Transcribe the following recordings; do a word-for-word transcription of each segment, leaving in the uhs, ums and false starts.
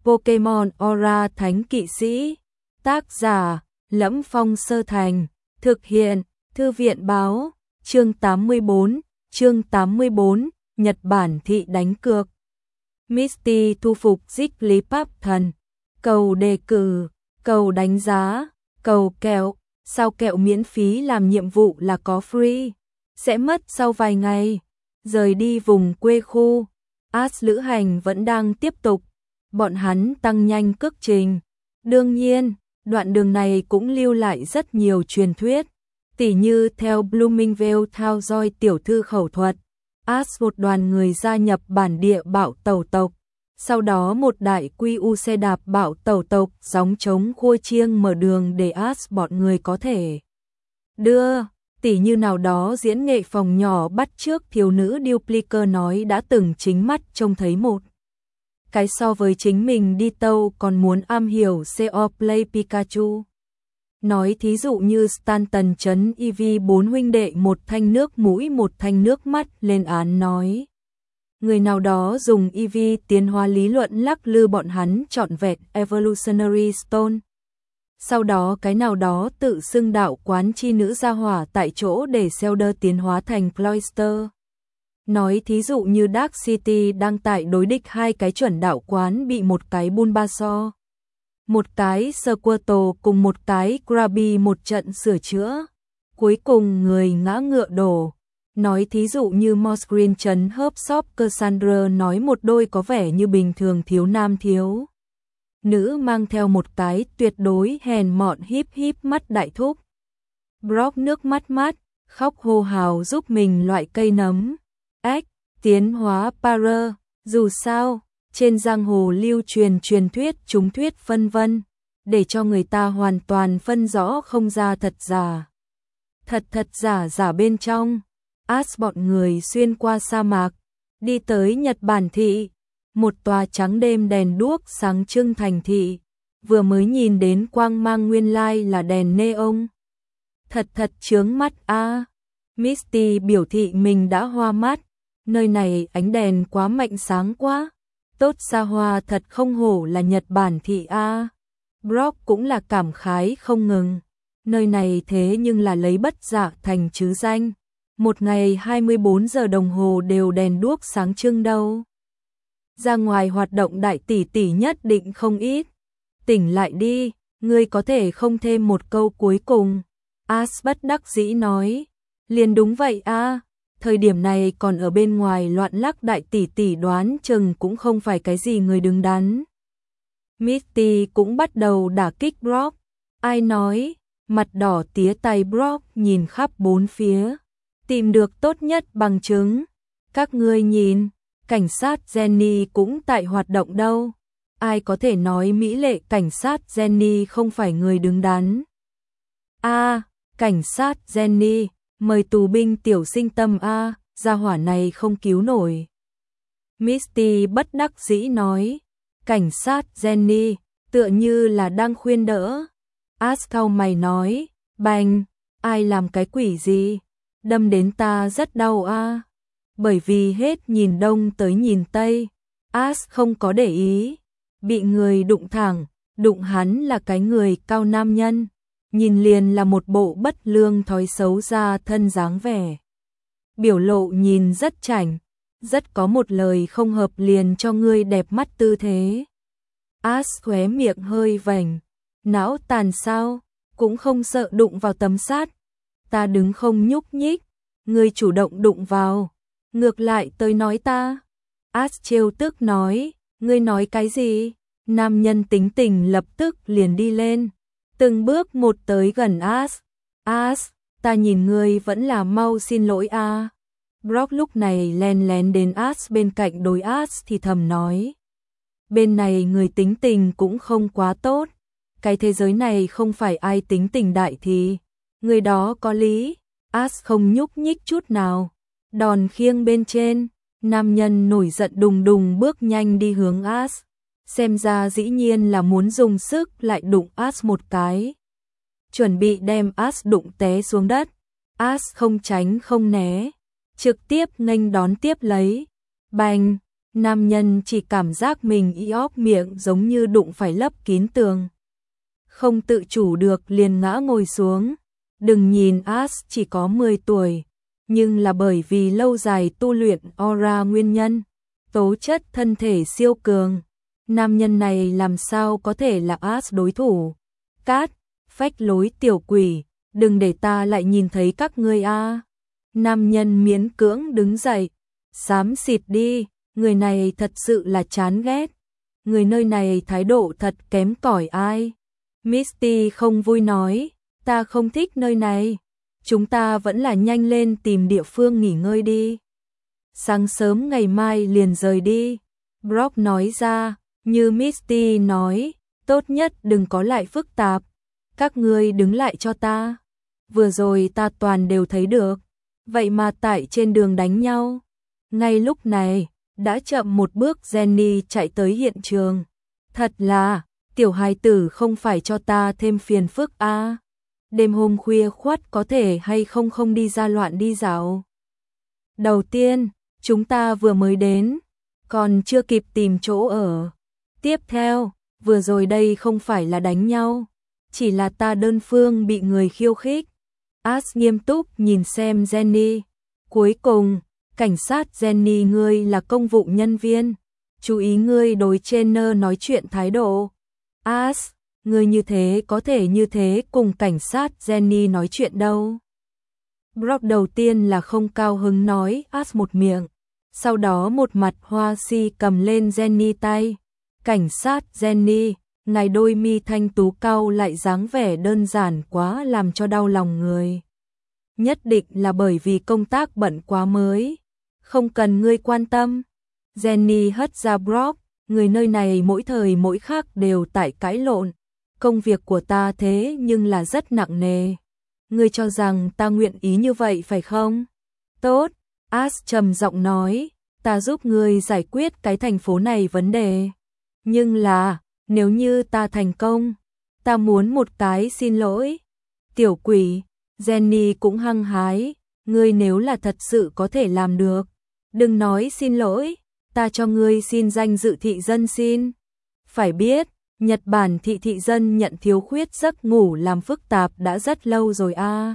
Pokemon Aura Thánh Kỵ Sĩ. Tác giả: Lẫm Phong Sơ Thành. Thực hiện: Thư viện báo. Chương tám mươi bốn. Chương tám mươi bốn. Nhật Bản thị đánh cược. Misty thu phục Jigglypuff thần. Cầu đề cử, cầu đánh giá, cầu kẹo. Sao kẹo miễn phí làm nhiệm vụ là có free. Sẽ mất sau vài ngày. Rời đi vùng quê khu, Ash lữ hành vẫn đang tiếp tục. Bọn hắn tăng nhanh cước trình. Đương nhiên, đoạn đường này cũng lưu lại rất nhiều truyền thuyết. Tỉ như theo Bloomingvale theo dõi tiểu thư khẩu thuật, Ash một đoàn người gia nhập bản địa bạo tẩu tộc. Sau đó một đại quy u xe đạp bạo tẩu tộc gióng trống khua chiêng mở đường để Ash bọn người có thể đưa. Tỉ như nào đó diễn nghệ phòng nhỏ bắt chước thiếu nữ Dupliker nói đã từng chính mắt trông thấy một cái so với chính mình đi tâu còn muốn am hiểu xê o Play Pikachu. Nói thí dụ như Stanton trấn e vê bốn huynh đệ một thanh nước mũi một thanh nước mắt lên án nói. Người nào đó dùng e vê tiến hóa lý luận lắc lư bọn hắn trọn vẹn Evolutionary Stone. Sau đó cái nào đó tự xưng đạo quán chi nữ gia hỏa tại chỗ để Zelda tiến hóa thành Cloyster. Nói thí dụ như Dark City đang tại đối địch hai cái chuẩn đạo quán bị một cái Bulbasaur, một cái Squirtle cùng một cái Krabby một trận sửa chữa. Cuối cùng người ngã ngựa đổ. Nói thí dụ như Moss Green trấn Herb Shop Cassandra nói một đôi có vẻ như bình thường thiếu nam thiếu nữ mang theo một cái tuyệt đối hèn mọn híp híp mắt đại thúc. Brock nước mắt mắt, khóc hô hào giúp mình loại cây nấm. Ếch, tiến hóa para, dù sao, trên giang hồ lưu truyền truyền thuyết chúng thuyết phân vân, để cho người ta hoàn toàn phân rõ không ra thật giả. Thật thật giả giả bên trong. Ash bọn người xuyên qua sa mạc, đi tới Nhật Bản thị, một tòa trắng đêm đèn đuốc sáng trưng thành thị, vừa mới nhìn đến quang mang nguyên lai là đèn neon. Thật thật chướng mắt a. À. Misty biểu thị mình đã hoa mắt, nơi này ánh đèn quá mạnh sáng quá, tốt xa hoa thật không hổ là Nhật Bản thị a. À. Brock cũng là cảm khái không ngừng, nơi này thế nhưng là lấy bất dạ thành chứ danh. Một ngày hai mươi bốn giờ đồng hồ đều đèn đuốc sáng trưng đâu. Ra ngoài hoạt động đại tỷ tỷ nhất định không ít. Tỉnh lại đi, ngươi có thể không thêm một câu cuối cùng. Ash bất đắc dĩ nói. Liền đúng vậy a, à, thời điểm này còn ở bên ngoài loạn lắc đại tỷ tỷ đoán chừng cũng không phải cái gì người đứng đắn. Misty cũng bắt đầu đả kích Brock. Ai nói, mặt đỏ tía tay Brock nhìn khắp bốn phía. Tìm được tốt nhất bằng chứng. Các ngươi nhìn, cảnh sát Jenny cũng tại hoạt động đâu. Ai có thể nói mỹ lệ cảnh sát Jenny không phải người đứng đắn. A, à, cảnh sát Jenny, mời tù binh tiểu sinh tâm a, à, gia hỏa này không cứu nổi. Misty bất đắc dĩ nói, cảnh sát Jenny, tựa như là đang khuyên đỡ. Ash cau mày nói, bành, ai làm cái quỷ gì? Đâm đến ta rất đau a. À. Bởi vì hết nhìn đông tới nhìn tây, Ash không có để ý, bị người đụng thẳng, đụng hắn là cái người cao nam nhân, nhìn liền là một bộ bất lương thói xấu ra thân dáng vẻ. Biểu lộ nhìn rất chảnh, rất có một lời không hợp liền cho ngươi đẹp mắt tư thế. Ash khóe miệng hơi vành, não tàn sao, cũng không sợ đụng vào tấm sắt. Ta đứng không nhúc nhích, ngươi chủ động đụng vào, ngược lại tới nói ta. Ash trêu tức nói, ngươi nói cái gì? Nam nhân tính tình lập tức liền đi lên, từng bước một tới gần Ash. Ash, ta nhìn ngươi vẫn là mau xin lỗi a. À. Brock lúc này len lén đến Ash bên cạnh đối Ash thì thầm nói. Bên này người tính tình cũng không quá tốt, cái thế giới này không phải ai tính tình đại thì người đó có lý. Ash không nhúc nhích chút nào. Đòn khiêng bên trên, nam nhân nổi giận đùng đùng bước nhanh đi hướng Ash. Xem ra dĩ nhiên là muốn dùng sức lại đụng Ash một cái. Chuẩn bị đem Ash đụng té xuống đất. Ash không tránh không né, trực tiếp nghênh đón tiếp lấy. Bành, Nam nhân chỉ cảm giác mình y óp miệng giống như đụng phải lấp kín tường. Không tự chủ được liền ngã ngồi xuống. Đừng nhìn Ash chỉ có mười tuổi, nhưng là bởi vì lâu dài tu luyện aura nguyên nhân, tố chất thân thể siêu cường. Nam nhân này làm sao có thể là Ash đối thủ. Cát, phách lối tiểu quỷ, đừng để ta lại nhìn thấy các ngươi a. Nam nhân miễn cưỡng đứng dậy, xám xịt đi, người này thật sự là chán ghét. Người nơi này thái độ thật kém cỏi ai. Misty không vui nói, ta không thích nơi này. Chúng ta vẫn là nhanh lên tìm địa phương nghỉ ngơi đi. Sáng sớm ngày mai liền rời đi. Brock nói ra, như Misty nói, tốt nhất đừng có lại phức tạp. Các ngươi đứng lại cho ta. Vừa rồi ta toàn đều thấy được. Vậy mà tại trên đường đánh nhau. Ngay lúc này, đã chậm một bước Jenny chạy tới hiện trường. Thật là, tiểu hài tử không phải cho ta thêm phiền phức a. À. Đêm hôm khuya khoắt có thể hay không không đi ra loạn đi dạo. Đầu tiên, chúng ta vừa mới đến, còn chưa kịp tìm chỗ ở. Tiếp theo, vừa rồi đây không phải là đánh nhau, chỉ là ta đơn phương bị người khiêu khích. Ash nghiêm túc nhìn xem Jenny. Cuối cùng, cảnh sát Jenny, ngươi là công vụ nhân viên, chú ý ngươi đối trainer nói chuyện thái độ. Ash, ngươi như thế có thể như thế cùng cảnh sát Jenny nói chuyện đâu. Brock đầu tiên là không cao hứng nói Ash một miệng, sau đó một mặt hoa si cầm lên Jenny tay. Cảnh sát Jenny, ngài đôi mi thanh tú cau lại dáng vẻ đơn giản quá làm cho đau lòng người. Nhất định là bởi vì công tác bận quá mới. Không cần ngươi quan tâm. Jenny hất ra Brock, người nơi này mỗi thời mỗi khắc đều tại cãi lộn. Công việc của ta thế nhưng là rất nặng nề. Ngươi cho rằng ta nguyện ý như vậy phải không? Tốt, Ash trầm giọng nói, ta giúp ngươi giải quyết cái thành phố này vấn đề. Nhưng là, nếu như ta thành công, ta muốn một cái xin lỗi. Tiểu quỷ, Jenny cũng hăng hái, ngươi nếu là thật sự có thể làm được, đừng nói xin lỗi, ta cho ngươi xin danh dự thị dân xin. Phải biết, Nhật Bản thị thị dân nhận thiếu khuyết giấc ngủ làm phức tạp đã rất lâu rồi a. À.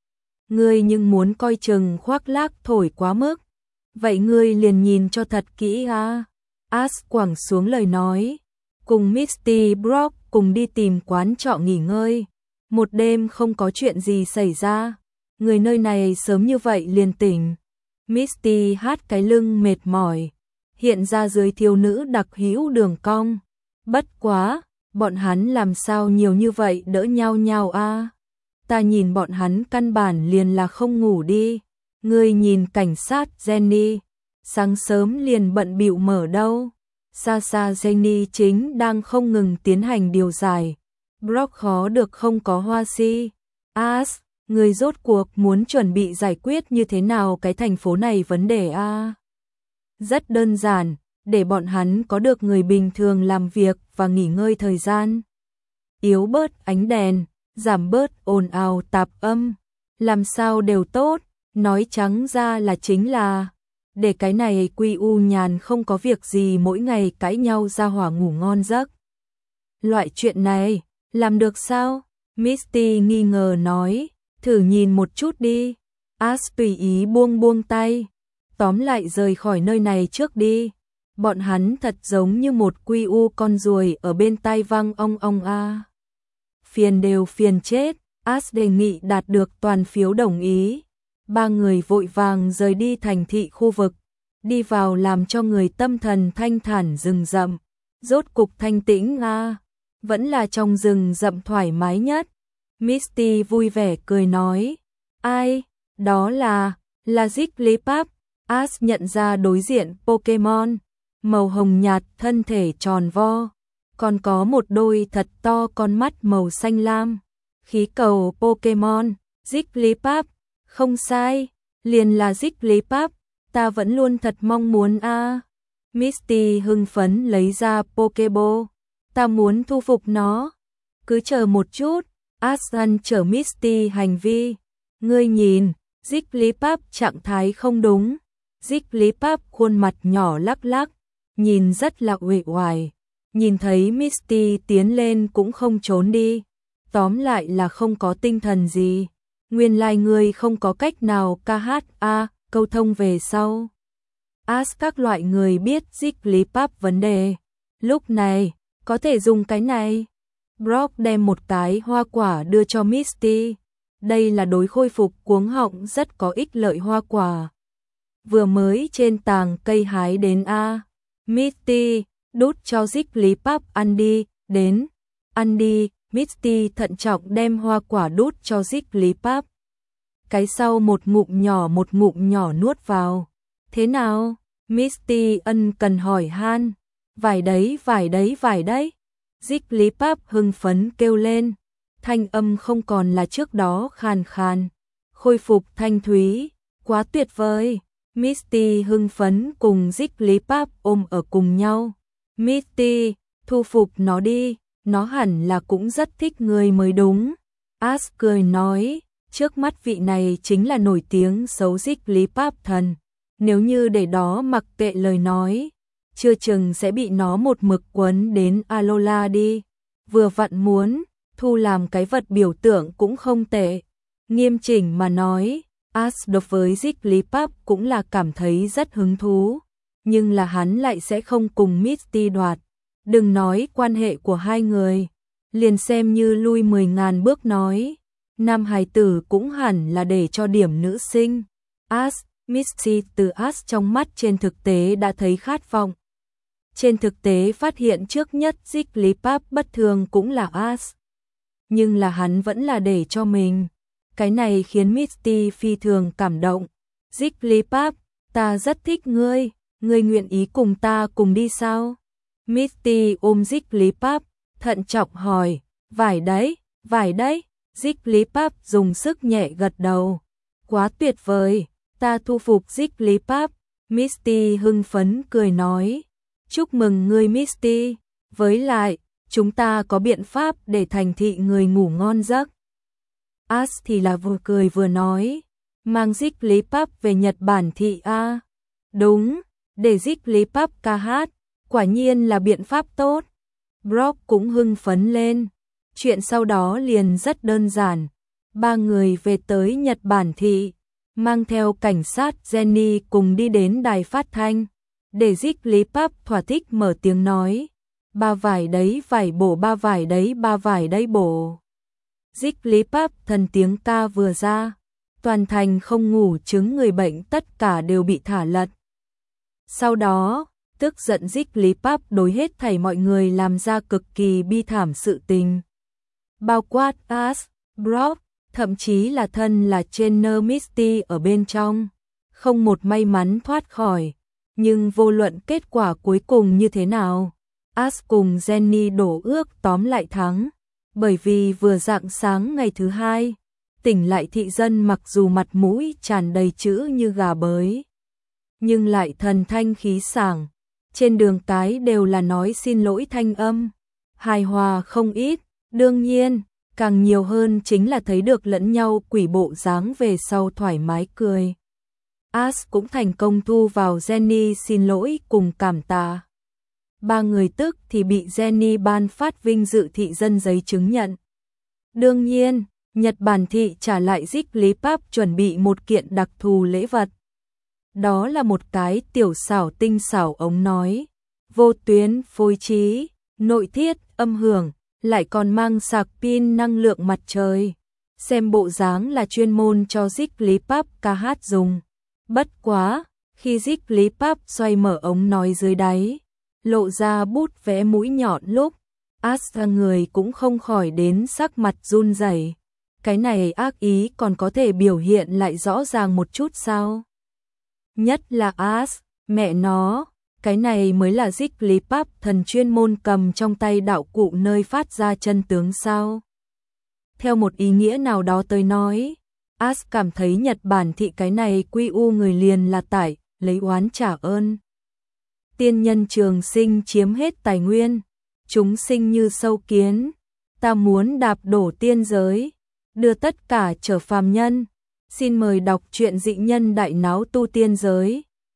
Ngươi nhưng muốn coi chừng khoác lác thổi quá mức, vậy ngươi liền nhìn cho thật kỹ a. À. Ash quẳng xuống lời nói, cùng Misty Brock cùng đi tìm quán trọ nghỉ ngơi. Một đêm không có chuyện gì xảy ra, người nơi này sớm như vậy liền tỉnh. Misty hát cái lưng mệt mỏi, hiện ra dưới thiếu nữ đặc hữu đường cong. Bất quá, bọn hắn làm sao nhiều như vậy đỡ nhau nhau a? À? Ta nhìn bọn hắn căn bản liền là không ngủ đi. Ngươi nhìn cảnh sát Jenny, sáng sớm liền bận bịu mở đâu. Xa xa Jenny chính đang không ngừng tiến hành điều giải. Brock khó được không có hoa si. Ash, người rốt cuộc muốn chuẩn bị giải quyết như thế nào cái thành phố này vấn đề a? À? Rất đơn giản, để bọn hắn có được người bình thường làm việc và nghỉ ngơi thời gian. Yếu bớt ánh đèn, giảm bớt ồn ào tạp âm, làm sao đều tốt, nói trắng ra là chính là để cái này quy u nhàn không có việc gì mỗi ngày cãi nhau ra hỏa ngủ ngon giấc. Loại chuyện này, làm được sao? Misty nghi ngờ nói, thử nhìn một chút đi. Ash tùy ý buông buông tay, tóm lại rời khỏi nơi này trước đi. Bọn hắn thật giống như một quy u con ruồi ở bên tai vang ong ong a. Phiền đều phiền chết, Ash đề nghị đạt được toàn phiếu đồng ý. Ba người vội vàng rời đi thành thị khu vực, đi vào làm cho người tâm thần thanh thản rừng rậm. Rốt cục thanh tĩnh a, vẫn là trong rừng rậm thoải mái nhất. Misty vui vẻ cười nói, ai, đó là, là Jigglypuff. Ash nhận ra đối diện Pokemon, màu hồng nhạt thân thể tròn vo, còn có một đôi thật to con mắt màu xanh lam. Khí cầu Pokemon, Jigglypuff, không sai, liền là Jigglypuff, ta vẫn luôn thật mong muốn a. À. Misty hưng phấn lấy ra Pokeball, ta muốn thu phục nó. Cứ chờ một chút, Ash ngăn trở Misty hành vi. Ngươi nhìn, Jigglypuff trạng thái không đúng. Jigglypuff khuôn mặt nhỏ lắc lắc, nhìn rất là uể oải. Nhìn thấy Misty tiến lên cũng không trốn đi. Tóm lại là không có tinh thần gì. Nguyên lai ngươi không có cách nào ca hát a, à, câu thông về sau. As các loại người biết Jigglypuff vấn đề. Lúc này, có thể dùng cái này. Brock đem một cái hoa quả đưa cho Misty. Đây là đối khôi phục cuống họng rất có ích lợi hoa quả. Vừa mới trên tàng cây hái đến a. Misty, đút cho Jigglypuff ăn đi, đến, ăn đi. Misty thận trọng đem hoa quả đút cho Jigglypuff. Cái sau một ngụm nhỏ một ngụm nhỏ nuốt vào. Thế nào? Misty ân cần hỏi han. Vải đấy, vải đấy, vải đấy. Jigglypuff hưng phấn kêu lên. Thanh âm không còn là trước đó khàn khàn. Khôi phục thanh thúy. Quá tuyệt vời. Misty hưng phấn cùng Jigglypuff ôm ở cùng nhau. Misty, thu phục nó đi. Nó hẳn là cũng rất thích người mới đúng. As cười nói. Trước mắt vị này chính là nổi tiếng xấu Jigglypuff thần. Nếu như để đó mặc kệ lời nói, chưa chừng sẽ bị nó một mực quấn đến Alola đi. Vừa vặn muốn, thu làm cái vật biểu tượng cũng không tệ. Nghiêm chỉnh mà nói, As đối với Jigglypuff cũng là cảm thấy rất hứng thú. Nhưng là hắn lại sẽ không cùng Misty đoạt. Đừng nói quan hệ của hai người. Liền xem như lui mười ngàn bước nói. Nam hài tử cũng hẳn là để cho điểm nữ sinh. As, Misty từ As trong mắt trên thực tế đã thấy khát vọng. Trên thực tế phát hiện trước nhất Jigglypuff bất thường cũng là As. Nhưng là hắn vẫn là để cho mình. Cái này khiến Misty phi thường cảm động. Jigglypuff, ta rất thích ngươi, ngươi nguyện ý cùng ta cùng đi sao? Misty ôm Jigglypuff, thận trọng hỏi, vải đấy, vải đấy. Jigglypuff dùng sức nhẹ gật đầu. Quá tuyệt vời, ta thu phục Jigglypuff. Misty hưng phấn cười nói. Chúc mừng ngươi Misty. Với lại, chúng ta có biện pháp để thành thị người ngủ ngon giấc. As thì là vừa cười vừa nói. Mang Jigglypuff về Nhật Bản thị A. Đúng, để Jigglypuff ca hát. Quả nhiên là biện pháp tốt. Brock cũng hưng phấn lên. Chuyện sau đó liền rất đơn giản. Ba người về tới Nhật Bản thị, mang theo cảnh sát Jenny cùng đi đến đài phát thanh. Để Jigglypuff thỏa thích mở tiếng nói. Ba vải đấy vải bổ, ba vải đấy ba vải đấy bổ. Jigglypuff thần tiếng ca vừa ra. Toàn thành không ngủ chứng người bệnh tất cả đều bị thả lật. Sau đó, tức giận Jigglypuff đối hết thảy mọi người làm ra cực kỳ bi thảm sự tình. Bao quát As, Brock, thậm chí là thân là trainer Misty ở bên trong. Không một may mắn thoát khỏi. Nhưng vô luận kết quả cuối cùng như thế nào, As cùng Jenny đổ ước tóm lại thắng. Bởi vì vừa rạng sáng ngày thứ hai, tỉnh lại thị dân mặc dù mặt mũi tràn đầy chữ như gà bới, nhưng lại thần thanh khí sảng. Trên đường cái đều là nói xin lỗi thanh âm. Hài hòa không ít, đương nhiên, càng nhiều hơn chính là thấy được lẫn nhau quỷ bộ dáng về sau thoải mái cười. As cũng thành công thu vào Jenny xin lỗi cùng cảm tạ. Ba người tức thì bị Jenny ban phát vinh dự thị dân giấy chứng nhận. Đương nhiên, Nhật Bản thị trả lại Jigglypuff chuẩn bị một kiện đặc thù lễ vật. Đó là một cái tiểu xảo tinh xảo ống nói, vô tuyến, phối trí, nội thiết, âm hưởng, lại còn mang sạc pin năng lượng mặt trời. Xem bộ dáng là chuyên môn cho Jigglypuff ca hát dùng. Bất quá, khi Jigglypuff xoay mở ống nói dưới đáy, lộ ra bút vẽ mũi nhọn lúc, As người cũng không khỏi đến sắc mặt run rẩy. Cái này ác ý còn có thể biểu hiện lại rõ ràng một chút sao? Nhất là As, mẹ nó, cái này mới là Jigglypuff thần chuyên môn cầm trong tay đạo cụ nơi phát ra chân tướng sao? Theo một ý nghĩa nào đó tới nói, As cảm thấy Nhật Bản thị cái này quy u người liền là tải, lấy oán trả ơn. Tiên nhân trường sinh chiếm hết tài nguyên, chúng sinh như sâu kiến, ta muốn đạp đổ tiên giới, đưa tất cả trở phàm nhân. Xin mời đọc truyện Dị Nhân Đại Náo Tu Tiên Giới.